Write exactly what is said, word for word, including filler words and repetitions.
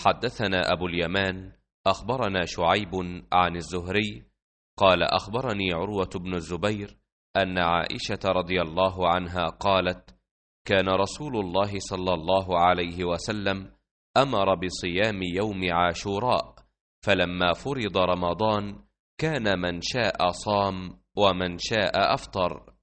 حدثنا أبو اليمان أخبرنا شعيب عن الزهري قال أخبرني عروة بن الزبير أن عائشة رضي الله عنها قالت: كان رسول الله صلى الله عليه وسلم أمر بصيام يوم عاشوراء، فلما فرض رمضان كان من شاء صام ومن شاء أفطر.